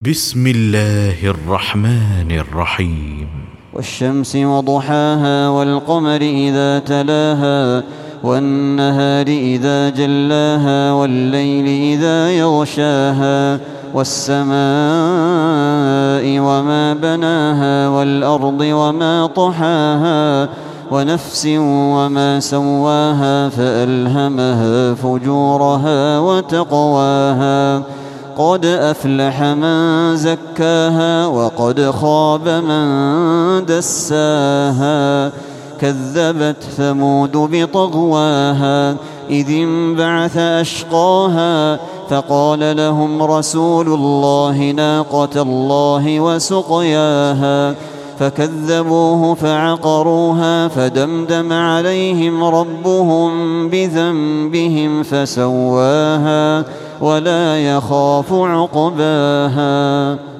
بسم الله الرحمن الرحيم. والشمس وضحاها والقمر إذا تلاها والنهار إذا جلاها والليل إذا يغشاها والسماء وما بناها والأرض وما طحاها ونفس وما سواها فألهمها فجورها وتقواها قد أفلح من زكاها وقد خاب من دساها كذبت ثمود بطغواها إذ انبعث أشقاها فقال لهم رسول الله ناقة الله وسقياها فكذبوه فعقروها فدمدم عليهم ربهم بذنبهم فسواها ولا يخاف عقباها.